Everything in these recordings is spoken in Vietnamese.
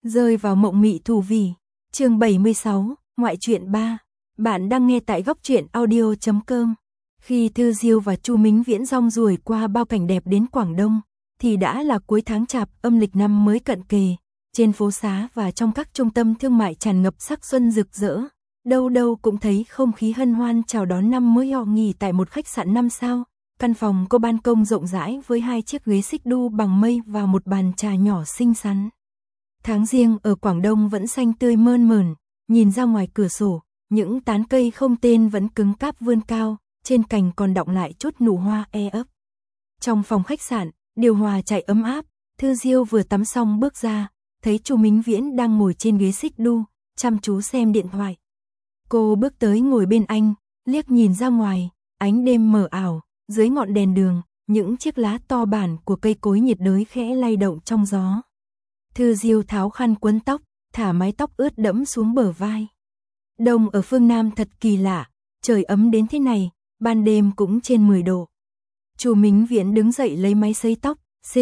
Rơi vào mộng mị thủ vì. Chương 76, ngoại truyện 3. Bạn đang nghe tại góc truyện audio.com. Khi Thư Diêu và Chu Mính Viễn rong ruổi qua bao cảnh đẹp đến Quảng Đông, thì đã là cuối tháng Chạp âm lịch năm mới cận kề. Trên phố xá và trong các trung tâm thương mại tràn ngập sắc xuân rực rỡ. Đâu đâu cũng thấy không khí hân hoan chào đón năm mới. Họ nghỉ tại một khách sạn 5 sao. Căn phòng có ban công rộng rãi với 2 chiếc ghế xích đu bằng mây và một bàn trà nhỏ xinh xắn. Tháng Giêng ở Quảng Đông vẫn xanh tươi mơn mởn, nhìn ra ngoài cửa sổ, những tán cây không tên vẫn cứng cáp vươn cao, trên cành còn đọng lại chút nụ hoa ấp. Trong phòng khách sạn, điều hòa chạy ấm áp, Thư Diêu vừa tắm xong bước ra, thấy Chu Mính Viễn đang ngồi trên ghế xích đu, chăm chú xem điện thoại. Cô bước tới ngồi bên anh, liếc nhìn ra ngoài, ánh đêm mờ ảo, dưới ngọn đèn đường, những chiếc lá to bản của cây cối nhiệt đới khẽ lay động trong gió. Thư Diêu tháo khăn quấn tóc, thả mái tóc ướt đẫm xuống bờ vai. Đông ở phương Nam thật kỳ lạ, trời ấm đến thế này, ban đêm cũng trên 10 độ. Chu Mính Viễn đứng dậy lấy máy sấy tóc,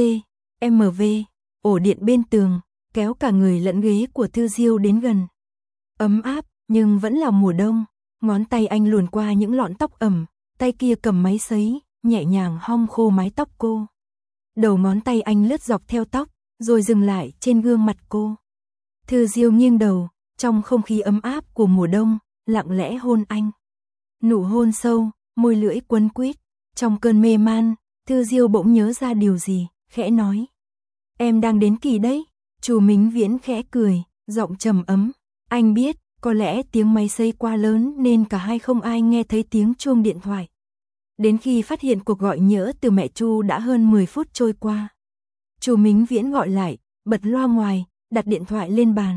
CMV, ổ điện bên tường, kéo cả người lẫn ghế của Thư Diêu đến gần. Ấm áp, nhưng vẫn là mùa đông, ngón tay anh luồn qua những lọn tóc ẩm, tay kia cầm máy sấy, nhẹ nhàng hong khô mái tóc cô. Đầu ngón tay anh lướt dọc theo tóc, rồi dừng lại trên gương mặt cô. Thư Diêu nghiêng đầu, trong không khí ấm áp của mùa đông, lặng lẽ hôn anh. Nụ hôn sâu, môi lưỡi quấn quýt. Trong cơn mê man, Thư Diêu bỗng nhớ ra điều gì, khẽ nói: "Em đang đến kỳ đấy." Chu Mính Viễn khẽ cười, giọng trầm ấm. Anh biết, có lẽ tiếng máy sấy quá lớn nên cả hai không ai nghe thấy tiếng chuông điện thoại. Đến khi phát hiện cuộc gọi nhỡ từ mẹ Chu đã hơn 10 phút trôi qua. Chu Mính Viễn gọi lại, bật loa ngoài, đặt điện thoại lên bàn.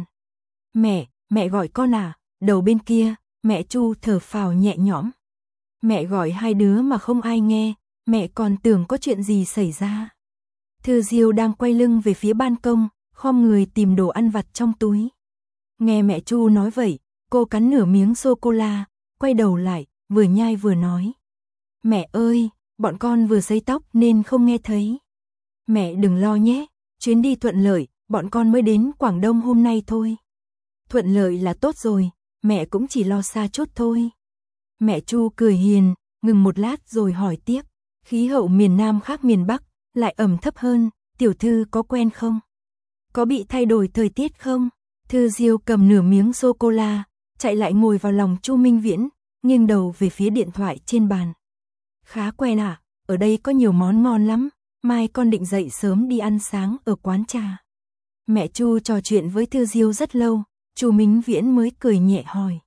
Mẹ gọi con à?" Đầu bên kia, mẹ Chu thở phào nhẹ nhõm. "Mẹ gọi hai đứa mà không ai nghe, mẹ còn tưởng có chuyện gì xảy ra." Thư Diêu đang quay lưng về phía ban công, khom người tìm đồ ăn vặt trong túi. Nghe mẹ Chu nói vậy, cô cắn nửa miếng sô-cô-la, quay đầu lại, vừa nhai vừa nói: "Mẹ ơi, bọn con vừa sấy tóc nên không nghe thấy. Mẹ đừng lo nhé, chuyến đi thuận lợi, bọn con mới đến Quảng Đông hôm nay thôi." "Thuận lợi là tốt rồi, mẹ cũng chỉ lo xa chút thôi." Mẹ Chu cười hiền, ngừng một lát rồi hỏi tiếp: "Khí hậu miền Nam khác miền Bắc, lại ẩm thấp hơn, tiểu thư có quen không? Có bị thay đổi thời tiết không?" Thư Diêu cầm nửa miếng sô-cô-la, chạy lại ngồi vào lòng Chu Mính Viễn, nghiêng đầu về phía điện thoại trên bàn. "Khá quen à, ở đây có nhiều món ngon lắm, mai con định dậy sớm đi ăn sáng ở quán trà." Mẹ Chu trò chuyện với Thư Diêu rất lâu, Chu Mính Viễn mới cười nhẹ hỏi: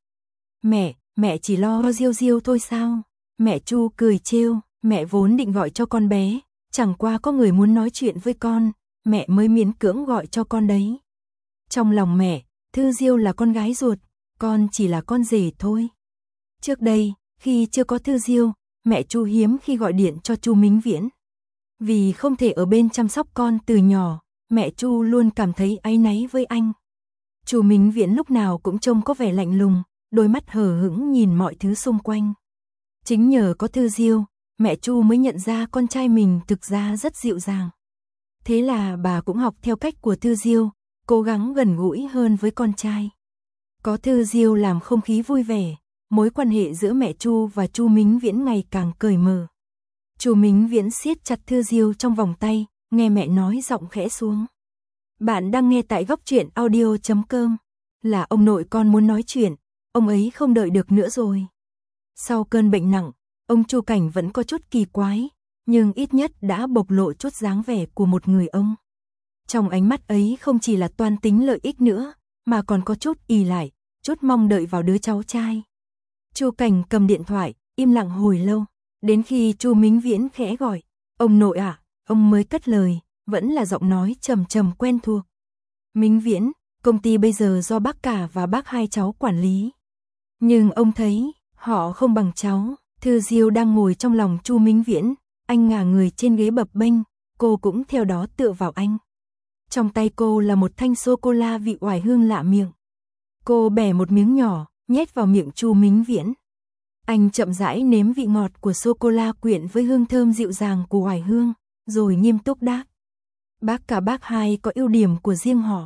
Mẹ chỉ lo Diêu thôi sao?" Mẹ Chu cười trêu: "Mẹ vốn định gọi cho con bé, chẳng qua có người muốn nói chuyện với con, mẹ mới miễn cưỡng gọi cho con đấy." Trong lòng mẹ, Thư Diêu là con gái ruột, con chỉ là con rể thôi. Trước đây, khi chưa có Thư Diêu, mẹ Chu hiếm khi gọi điện cho Chu Mính Viễn. Vì không thể ở bên chăm sóc con từ nhỏ, mẹ Chu luôn cảm thấy áy náy với anh. Chu Mính Viễn lúc nào cũng trông có vẻ lạnh lùng, đôi mắt hờ hững nhìn mọi thứ xung quanh. Chính nhờ có Thư Diêu, mẹ Chu mới nhận ra con trai mình thực ra rất dịu dàng. Thế là bà cũng học theo cách của Thư Diêu, cố gắng gần gũi hơn với con trai. Có Thư Diêu làm không khí vui vẻ, mối quan hệ giữa mẹ Chu và Chu Mính Viễn ngày càng cởi mở. Chu Mính Viễn siết chặt Thư Diêu trong vòng tay, nghe mẹ nói giọng khẽ xuống: "Bạn đang nghe tại góc truyện audio.com. Là ông nội con muốn nói chuyện, ông ấy không đợi được nữa rồi." Sau cơn bệnh nặng, ông Chu Cảnh vẫn có chút kỳ quái, nhưng ít nhất đã bộc lộ chút dáng vẻ của một người ông. Trong ánh mắt ấy không chỉ là toan tính lợi ích nữa, mà còn có chút ỷ lại, chút mong đợi vào đứa cháu trai. Chu Cảnh cầm điện thoại, im lặng hồi lâu, đến khi Chu Mính Viễn khẽ gọi: "Ông nội ạ," ông mới cất lời, vẫn là giọng nói trầm trầm quen thuộc. "Mính Viễn, công ty bây giờ do bác cả và bác hai cháu quản lý. Nhưng ông thấy, họ không bằng cháu." Thư Diêu đang ngồi trong lòng Chu Mính Viễn, anh ngả người trên ghế bập bênh, cô cũng theo đó tựa vào anh. Trong tay cô là một thanh sô-cô-la vị oải hương lạ miệng. Cô bẻ một miếng nhỏ, nhét vào miệng Chu Mính Viễn. Anh chậm rãi nếm vị ngọt của sô-cô-la quyện với hương thơm dịu dàng của oải hương, rồi nghiêm túc đáp: "Bác cả bác hai có ưu điểm của riêng họ.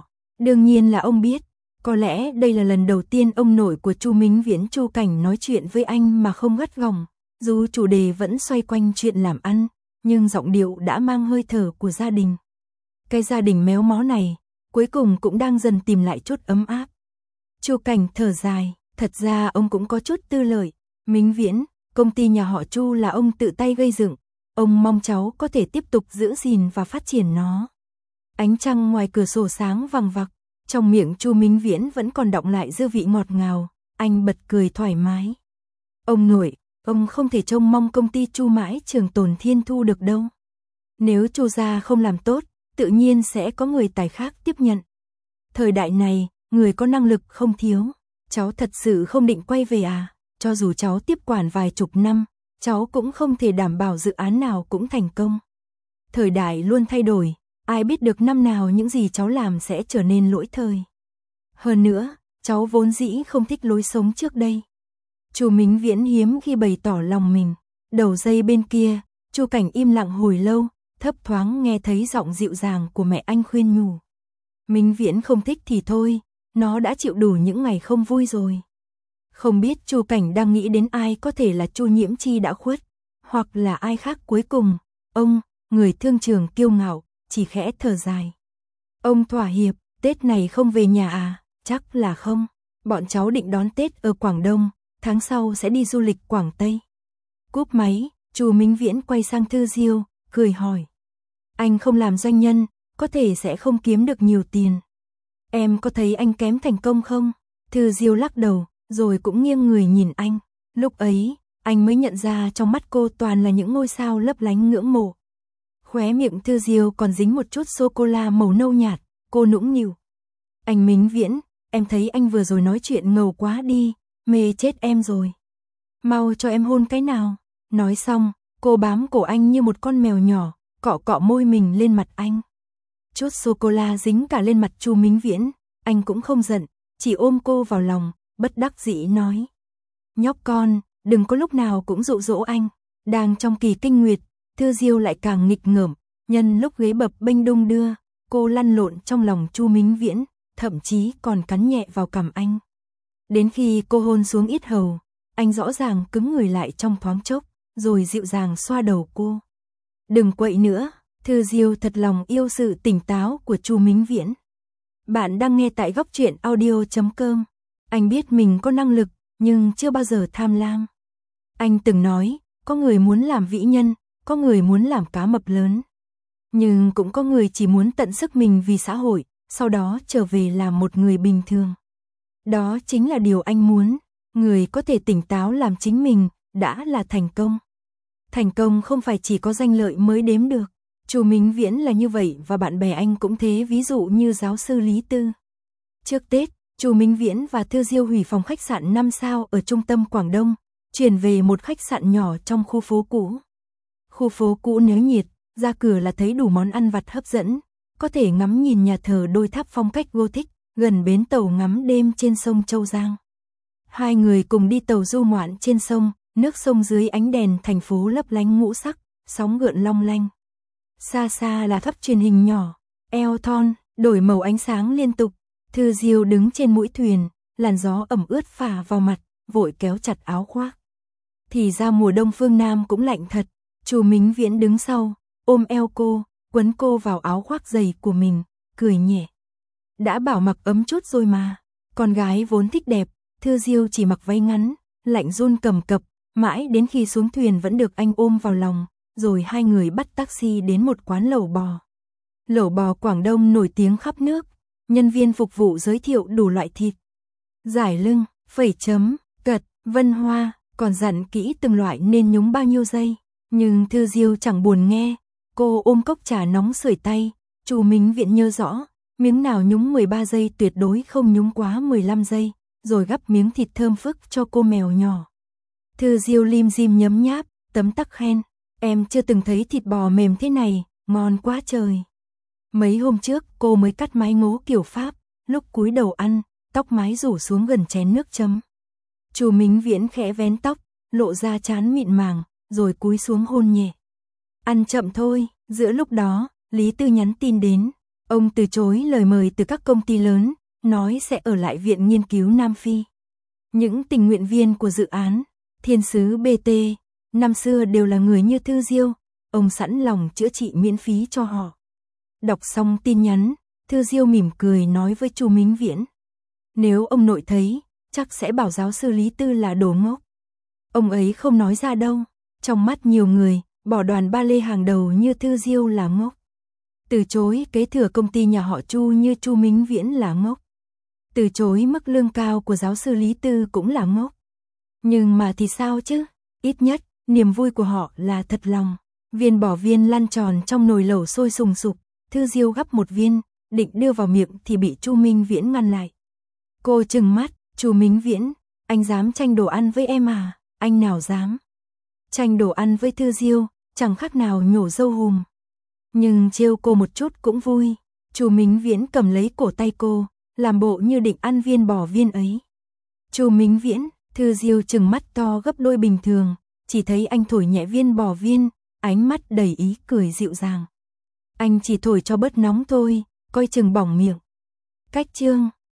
Đương nhiên là ông biết, có lẽ đây là lần đầu tiên ông nội của Chu Mính Viễn Chu Cảnh nói chuyện với anh mà không gắt gỏng, dù chủ đề vẫn xoay quanh chuyện làm ăn, nhưng giọng điệu đã mang hơi thở của gia đình. Cái gia đình méo mó này, cuối cùng cũng đang dần tìm lại chút ấm áp. Chu Cảnh thở dài, thật ra ông cũng có chút tư lợi. Mính Viễn, công ty nhà họ Chu là ông tự tay gây dựng, ông mong cháu có thể tiếp tục giữ gìn và phát triển nó. Ánh trăng ngoài cửa sổ sáng vằng vặc, trong miệng Chu Mính Viễn vẫn còn đọng lại dư vị ngọt ngào, anh bật cười thoải mái. Ông nội, ông không thể trông mong công ty Chu mãi trường tồn thiên thu được đâu. Nếu Chu gia không làm tốt, tự nhiên sẽ có người tài khác tiếp nhận. Thời đại này, người có năng lực không thiếu. Cháu thật sự không định quay về à? Cho dù cháu tiếp quản vài chục năm, cháu cũng không thể đảm bảo dự án nào cũng thành công. Thời đại luôn thay đổi, ai biết được năm nào những gì cháu làm sẽ trở nên lỗi thời. Hơn nữa, cháu vốn dĩ không thích lối sống trước đây. Chu Mính Viễn hiếm khi bày tỏ lòng mình. Đầu dây bên kia, Chu Cảnh im lặng hồi lâu, thấp thoáng nghe thấy giọng dịu dàng của mẹ anh khuyên nhủ. Mính Viễn không thích thì thôi, nó đã chịu đủ những ngày không vui rồi. Không biết Chu Cảnh đang nghĩ đến ai, có thể là Chu Nhiễm Chi đã khuất, hoặc là ai khác. Cuối cùng, ông, người thương trường kiêu ngạo, chỉ khẽ thở dài. Ông thỏa hiệp, Tết này không về nhà à? Chắc là không. Bọn cháu định đón Tết ở Quảng Đông, tháng sau sẽ đi du lịch Quảng Tây. Cúp máy, Chu Mính Viễn quay sang Thư Diêu, cười hỏi. Anh không làm doanh nhân, có thể sẽ không kiếm được nhiều tiền. Em có thấy anh kém thành công không? Thư Diêu lắc đầu, rồi cũng nghiêng người nhìn anh. Lúc ấy, anh mới nhận ra trong mắt cô toàn là những ngôi sao lấp lánh ngưỡng mộ. Khóe miệng Thư Diêu còn dính một chút sô-cô-la màu nâu nhạt, cô nũng nịu. Anh Mính Viễn, em thấy anh vừa rồi nói chuyện ngầu quá đi, mê chết em rồi. Mau cho em hôn cái nào. Nói xong, cô bám cổ anh như một con mèo nhỏ, cọ cọ môi mình lên mặt anh. Chút sô-cô-la dính cả lên mặt Chu Mính Viễn, anh cũng không giận, chỉ ôm cô vào lòng, bất đắc dĩ nói. Nhóc con, đừng có lúc nào cũng dụ dỗ anh. Đang trong kỳ kinh nguyệt, Thư Diêu lại càng nghịch ngợm, nhân lúc ghế bập bênh đung đưa, cô lăn lộn trong lòng Chu Mính Viễn, thậm chí còn cắn nhẹ vào cằm anh. Đến khi cô hôn xuống yết hầu, anh rõ ràng cứng người lại trong thoáng chốc, rồi dịu dàng xoa đầu cô. Đừng quậy nữa. Thư Diêu thật lòng yêu sự tỉnh táo của Chu Mính Viễn. Bạn đang nghe tại Góc Truyện Audio.com. Anh biết mình có năng lực, nhưng chưa bao giờ tham lam. Anh từng nói, có người muốn làm vĩ nhân, có người muốn làm cá mập lớn. Nhưng cũng có người chỉ muốn tận sức mình vì xã hội, sau đó trở về làm một người bình thường. Đó chính là điều anh muốn. Người có thể tỉnh táo làm chính mình, đã là thành công. Thành công không phải chỉ có danh lợi mới đếm được. Chu Mính Viễn là như vậy và bạn bè anh cũng thế, ví dụ như giáo sư Lý Tư. Trước Tết, Chu Mính Viễn và Thư Diêu hủy phòng khách sạn 5 sao ở trung tâm Quảng Đông, chuyển về một khách sạn nhỏ trong khu phố cũ. Khu phố cũ náo nhiệt, ra cửa là thấy đủ món ăn vặt hấp dẫn, có thể ngắm nhìn nhà thờ đôi tháp phong cách Gothic, gần bến tàu ngắm đêm trên sông Châu Giang. Hai người cùng đi tàu du ngoạn trên sông, nước sông dưới ánh đèn thành phố lấp lánh ngũ sắc, sóng gợn long lanh. Xa xa là tháp truyền hình nhỏ, eo thon, đổi màu ánh sáng liên tục. Thư Diêu đứng trên mũi thuyền, làn gió ẩm ướt phả vào mặt, vội kéo chặt áo khoác. Thì ra mùa đông phương Nam cũng lạnh thật. Chu Mính Viễn đứng sau, ôm eo cô, quấn cô vào áo khoác dày của mình, cười nhẹ. Đã bảo mặc ấm chút rồi mà. Con gái vốn thích đẹp, Thư Diêu chỉ mặc váy ngắn, lạnh run cầm cập, mãi đến khi xuống thuyền vẫn được anh ôm vào lòng, rồi hai người bắt taxi đến một quán lẩu bò. Lẩu bò Quảng Đông nổi tiếng khắp nước, nhân viên phục vụ giới thiệu đủ loại thịt, giải lưng, phẩy chấm, cật, vân hoa, còn dặn kỹ từng loại nên nhúng bao nhiêu giây. Nhưng Thư Diêu chẳng buồn nghe, cô ôm cốc trà nóng sưởi tay. Chu Mính Viễn nhớ rõ, miếng nào nhúng 13 giây tuyệt đối không nhúng quá 15 giây, rồi gắp miếng thịt thơm phức cho cô mèo nhỏ. Thư Diêu lim dim nhấm nháp, tấm tắc khen, em chưa từng thấy thịt bò mềm thế này, ngon quá trời. Mấy hôm trước cô mới cắt mái ngố kiểu Pháp, lúc cúi đầu ăn, tóc mái rủ xuống gần chén nước chấm. Chu Mính Viễn khẽ vén tóc, lộ ra trán mịn màng, rồi cúi xuống hôn nhẹ. Ăn chậm thôi. Giữa lúc đó, Lý Tư nhắn tin đến, Ông từ chối lời mời từ các công ty lớn, nói sẽ ở lại Viện Nghiên cứu Nam Phi. Những tình nguyện viên của dự án Thiên sứ BT, năm xưa đều là người như Thư Diêu, ông sẵn lòng chữa trị miễn phí cho họ. Đọc xong tin nhắn, Thư Diêu mỉm cười nói với Chu Mính Viễn. Nếu ông nội thấy, chắc sẽ bảo giáo sư Lý Tư là đồ ngốc. Ông ấy không nói ra đâu, trong mắt nhiều người, bỏ đoàn ba lê hàng đầu như Thư Diêu là ngốc. Từ chối kế thừa công ty nhà họ Chu như Chu Mính Viễn là ngốc. Từ chối mức lương cao của giáo sư Lý Tư cũng là ngốc. Nhưng mà thì sao chứ? Ít nhất, niềm vui của họ là thật lòng. Viên bỏ viên lăn tròn trong nồi lẩu sôi sùng sục, Thư Diêu gắp một viên, định đưa vào miệng thì bị Chu Mính Viễn ngăn lại. Cô trừng mắt, Chu Mính Viễn, anh dám tranh đồ ăn với em à? Anh nào dám? Tranh đồ ăn với Thư Diêu, chẳng khác nào nhổ dâu hùm. Nhưng trêu cô một chút cũng vui. Chu Mính Viễn cầm lấy cổ tay cô, làm bộ như định ăn viên bò viên ấy. Chu Mính Viễn, Thư Diêu trừng mắt to gấp đôi bình thường, chỉ thấy anh thổi nhẹ viên bò viên, ánh mắt đầy ý cười dịu dàng. Anh chỉ thổi cho bớt nóng thôi, coi chừng bỏng miệng. Cách chương